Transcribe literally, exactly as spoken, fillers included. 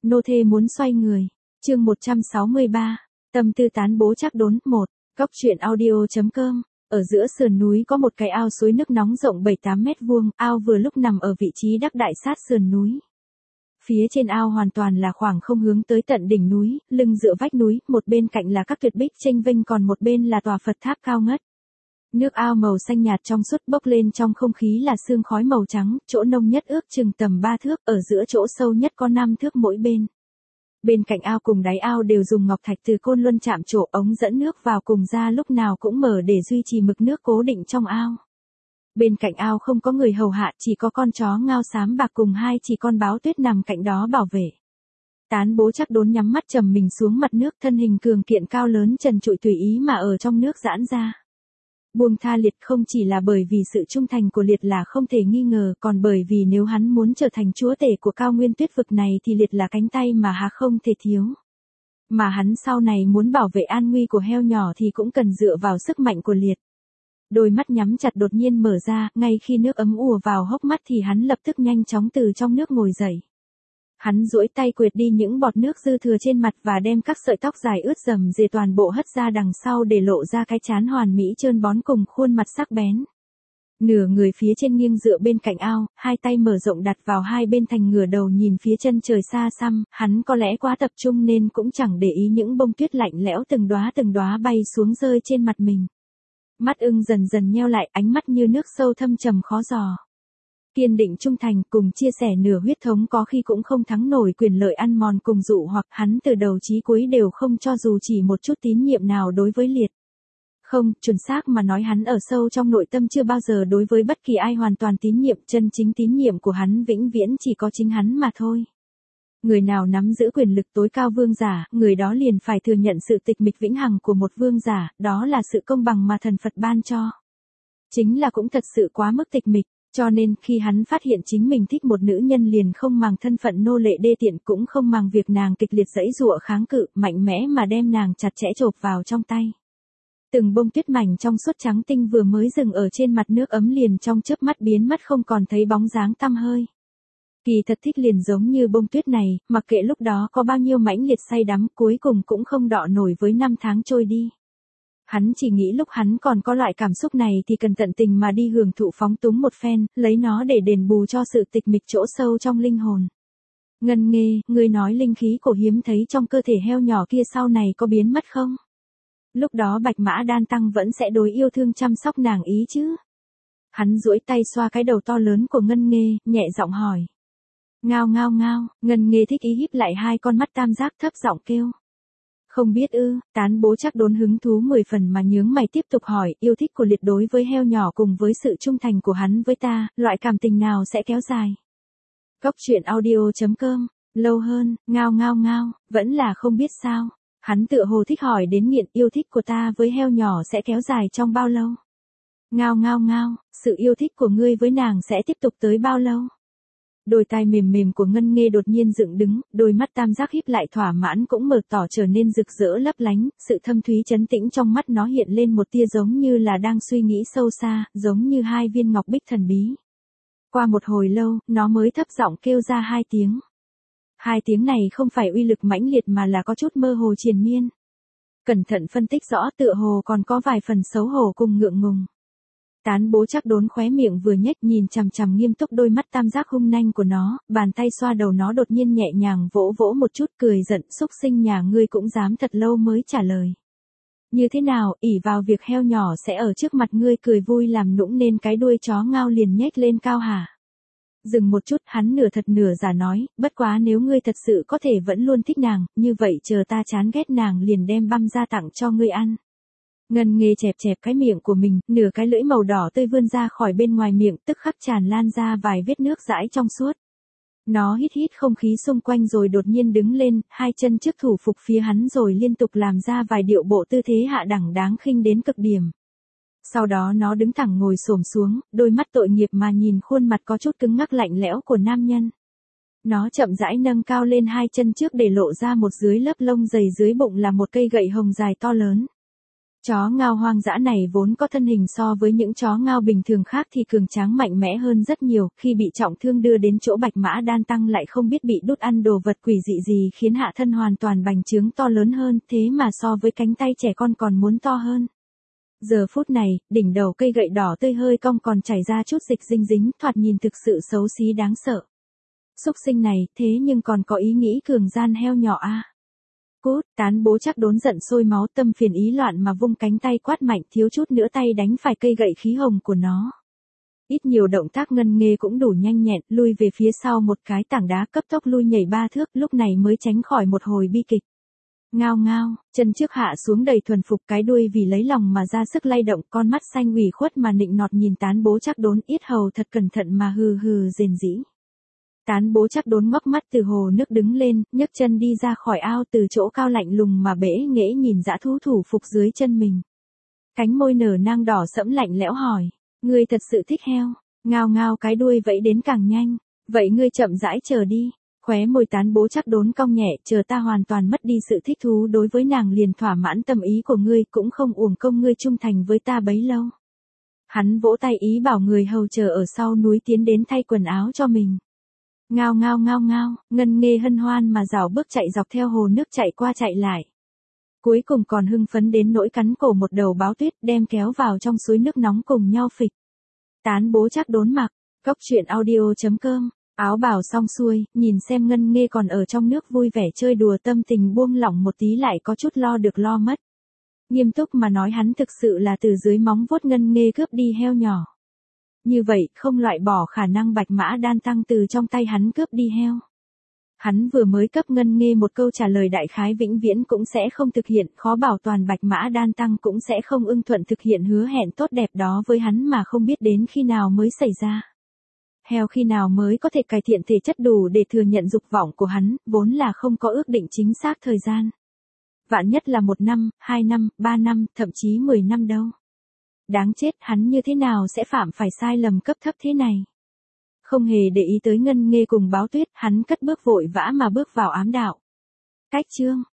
nô thê muốn xoay người. Chương một trăm sáu mươi ba, tâm tư tán bố chắc đốn. Một. Cóc truyện audio.com. Ở giữa sườn núi có một cái ao suối nước nóng rộng bảy tám mét vuông, ao vừa lúc nằm ở vị trí đắc đại sát sườn núi. Phía trên ao hoàn toàn là khoảng không hướng tới tận đỉnh núi, lưng dựa vách núi, một bên cạnh là các tuyệt bích chênh vênh còn một bên là tòa Phật tháp cao ngất. Nước ao màu xanh nhạt trong suốt bốc lên trong không khí là sương khói màu trắng, chỗ nông nhất ước chừng tầm ba thước, ở giữa chỗ sâu nhất có năm thước mỗi bên. Bên cạnh ao cùng đáy ao đều dùng ngọc thạch từ côn luân chạm trổ, ống dẫn nước vào cùng ra lúc nào cũng mở để duy trì mực nước cố định trong ao. Bên cạnh ao không có người hầu hạ, chỉ có con chó ngao xám bạc cùng hai chỉ con báo tuyết nằm cạnh đó bảo vệ. Tán bố chắc đốn nhắm mắt trầm mình xuống mặt nước, thân hình cường kiện cao lớn trần trụi tùy ý mà ở trong nước giãn ra. Buông tha Liệt không chỉ là bởi vì sự trung thành của Liệt là không thể nghi ngờ, còn bởi vì nếu hắn muốn trở thành chúa tể của cao nguyên tuyết vực này thì Liệt là cánh tay mà hà không thể thiếu. Mà hắn sau này muốn bảo vệ an nguy của heo nhỏ thì cũng cần dựa vào sức mạnh của Liệt. Đôi mắt nhắm chặt đột nhiên mở ra, ngay khi nước ấm ùa vào hốc mắt thì hắn lập tức nhanh chóng từ trong nước ngồi dậy. Hắn duỗi tay quệt đi những bọt nước dư thừa trên mặt và đem các sợi tóc dài ướt rầm rề toàn bộ hất ra đằng sau để lộ ra cái trán hoàn mỹ trơn bóng cùng khuôn mặt sắc bén. Nửa người phía trên nghiêng dựa bên cạnh ao, hai tay mở rộng đặt vào hai bên thành ngửa đầu nhìn phía chân trời xa xăm, hắn có lẽ quá tập trung nên cũng chẳng để ý những bông tuyết lạnh lẽo từng đóa từng đóa bay xuống rơi trên mặt mình. Mắt ưng dần dần nheo lại, ánh mắt như nước sâu thâm trầm khó dò. Kiên định trung thành cùng chia sẻ nửa huyết thống có khi cũng không thắng nổi quyền lợi ăn mòn cùng dụ hoặc hắn từ đầu chí cuối đều không cho dù chỉ một chút tín nhiệm nào đối với Liệt. Không, chuẩn xác mà nói hắn ở sâu trong nội tâm chưa bao giờ đối với bất kỳ ai hoàn toàn tín nhiệm, chân chính tín nhiệm của hắn vĩnh viễn chỉ có chính hắn mà thôi. Người nào nắm giữ quyền lực tối cao vương giả, người đó liền phải thừa nhận sự tịch mịch vĩnh hằng của một vương giả, đó là sự công bằng mà thần Phật ban cho. Chính là cũng thật sự quá mức tịch mịch. Cho nên, khi hắn phát hiện chính mình thích một nữ nhân liền không màng thân phận nô lệ đê tiện cũng không màng việc nàng kịch liệt giãy giụa kháng cự, mạnh mẽ mà đem nàng chặt chẽ chộp vào trong tay. Từng bông tuyết mảnh trong suốt trắng tinh vừa mới dừng ở trên mặt nước ấm liền trong chớp mắt biến mất không còn thấy bóng dáng tăm hơi. Kỳ thật thích liền giống như bông tuyết này, mặc kệ lúc đó có bao nhiêu mãnh liệt say đắm, cuối cùng cũng không đọ nổi với năm tháng trôi đi. Hắn chỉ nghĩ lúc hắn còn có loại cảm xúc này thì cần tận tình mà đi hưởng thụ phóng túng một phen, lấy nó để đền bù cho sự tịch mịch chỗ sâu trong linh hồn. Ngân Nghê, ngươi nói linh khí cổ hiếm thấy trong cơ thể heo nhỏ kia sau này có biến mất không? Lúc đó Bạch Mã Đan Tăng vẫn sẽ đối yêu thương chăm sóc nàng ý chứ? Hắn duỗi tay xoa cái đầu to lớn của Ngân Nghê, nhẹ giọng hỏi. Ngao ngao ngao, Ngân Nghê thích ý híp lại hai con mắt tam giác thấp giọng kêu. Không biết ư, tán bố chắc đốn hứng thú mười phần mà nhướng mày tiếp tục hỏi, yêu thích của Liệt đối với heo nhỏ cùng với sự trung thành của hắn với ta, loại cảm tình nào sẽ kéo dài? Cóc truyện audio.com, lâu hơn, ngao ngao ngao, vẫn là không biết sao. Hắn tựa hồ thích hỏi đến nghiện, yêu thích của ta với heo nhỏ sẽ kéo dài trong bao lâu? Ngao ngao ngao, sự yêu thích của ngươi với nàng sẽ tiếp tục tới bao lâu? Đôi tai mềm mềm của Ngân Nghê đột nhiên dựng đứng, đôi mắt tam giác híp lại thỏa mãn cũng mở tỏ trở nên rực rỡ lấp lánh, sự thâm thúy trấn tĩnh trong mắt nó hiện lên một tia giống như là đang suy nghĩ sâu xa, giống như hai viên ngọc bích thần bí. Qua một hồi lâu, nó mới thấp giọng kêu ra hai tiếng. Hai tiếng này không phải uy lực mãnh liệt mà là có chút mơ hồ triền miên. Cẩn thận phân tích rõ tựa hồ còn có vài phần xấu hổ cùng ngượng ngùng. Tán bố chắc đốn khóe miệng vừa nhếch nhìn chằm chằm nghiêm túc đôi mắt tam giác hung nanh của nó, bàn tay xoa đầu nó đột nhiên nhẹ nhàng vỗ vỗ một chút cười giận, xúc sinh nhà ngươi cũng dám thật lâu mới trả lời. Như thế nào, ỷ vào việc heo nhỏ sẽ ở trước mặt ngươi cười vui làm nũng nên cái đuôi chó ngao liền nhếch lên cao hả? Dừng một chút, hắn nửa thật nửa giả nói, bất quá nếu ngươi thật sự có thể vẫn luôn thích nàng, như vậy chờ ta chán ghét nàng liền đem băm ra tặng cho ngươi ăn. Ngân Nghê chẹp chẹp cái miệng của mình, nửa cái lưỡi màu đỏ tươi vươn ra khỏi bên ngoài miệng, tức khắc tràn lan ra vài vết nước dãi trong suốt. Nó hít hít không khí xung quanh rồi đột nhiên đứng lên, hai chân trước thủ phục phía hắn rồi liên tục làm ra vài điệu bộ tư thế hạ đẳng đáng khinh đến cực điểm. Sau đó nó đứng thẳng ngồi xổm xuống, đôi mắt tội nghiệp mà nhìn khuôn mặt có chút cứng ngắc lạnh lẽo của nam nhân. Nó chậm rãi nâng cao lên hai chân trước để lộ ra một dưới lớp lông dày dưới bụng là một cây gậy hồng dài to lớn. Chó ngao hoang dã này vốn có thân hình so với những chó ngao bình thường khác thì cường tráng mạnh mẽ hơn rất nhiều, khi bị trọng thương đưa đến chỗ Bạch Mã Đan Tăng lại không biết bị đút ăn đồ vật quỷ dị gì khiến hạ thân hoàn toàn bành trướng to lớn hơn, thế mà so với cánh tay trẻ con còn muốn to hơn. Giờ phút này, đỉnh đầu cây gậy đỏ tươi hơi cong còn chảy ra chút dịch dinh dính, thoạt nhìn thực sự xấu xí đáng sợ. Xúc sinh này, thế nhưng còn có ý nghĩ cường gian heo nhỏ a. À. Cút, Tán Bố Trác Đốn giận sôi máu, tâm phiền ý loạn mà vung cánh tay quát mạnh, thiếu chút nữa tay đánh phải cây gậy khí hồng của nó. Ít nhiều động tác Ngân Nghê cũng đủ nhanh nhẹn, lui về phía sau một cái tảng đá, cấp tốc lui nhảy ba thước, lúc này mới tránh khỏi một hồi bi kịch. Ngao ngao, chân trước hạ xuống đầy thuần phục, cái đuôi vì lấy lòng mà ra sức lay động, con mắt xanh ủy khuất mà nịnh nọt nhìn Tán Bố Trác Đốn, yết hầu thật cẩn thận mà hừ hừ rền rĩ. Tán Bố Trác Đốn ngóc mắt từ hồ nước đứng lên, nhấc chân đi ra khỏi ao, từ chỗ cao lạnh lùng mà bẽ nghễ nhìn dã thú thủ phục dưới chân mình. Cánh môi nở nang đỏ sẫm lạnh lẽo hỏi, ngươi thật sự thích heo? Ngao ngao, cái đuôi vẫy đến càng nhanh, vậy ngươi chậm rãi chờ đi. Khóe môi Tán Bố Trác Đốn cong nhẹ, chờ ta hoàn toàn mất đi sự thích thú đối với nàng liền thỏa mãn tâm ý của ngươi, cũng không uổng công ngươi trung thành với ta bấy lâu. Hắn vỗ tay ý bảo người hầu chờ ở sau núi tiến đến thay quần áo cho mình. Ngao ngao ngao ngao, Ngân Nghê hân hoan mà rảo bước chạy dọc theo hồ nước chạy qua chạy lại. Cuối cùng còn hưng phấn đến nỗi cắn cổ một đầu báo tuyết đem kéo vào trong suối nước nóng cùng nhau phịch. Tán Bố Trác Đốn mặc, cốc truyện audio chấm com, áo bào xong xuôi, nhìn xem Ngân Nghê còn ở trong nước vui vẻ chơi đùa, tâm tình buông lỏng một tí lại có chút lo được lo mất. Nghiêm túc mà nói, hắn thực sự là từ dưới móng vuốt Ngân Nghê cướp đi heo nhỏ. Như vậy, không loại bỏ khả năng Bạch Mã Đan Tăng từ trong tay hắn cướp đi heo. Hắn vừa mới cấp Ngân Nghê một câu trả lời đại khái vĩnh viễn cũng sẽ không thực hiện, khó bảo toàn Bạch Mã Đan Tăng cũng sẽ không ưng thuận thực hiện hứa hẹn tốt đẹp đó với hắn, mà không biết đến khi nào mới xảy ra. Heo khi nào mới có thể cải thiện thể chất đủ để thừa nhận dục vọng của hắn, vốn là không có ước định chính xác thời gian. Vạn nhất là một năm, hai năm, ba năm, thậm chí mười năm đâu. Đáng chết, hắn như thế nào sẽ phạm phải sai lầm cấp thấp thế này. Không hề để ý tới Ngân Nghê cùng báo tuyết, hắn cất bước vội vã mà bước vào ám đạo. Cách chương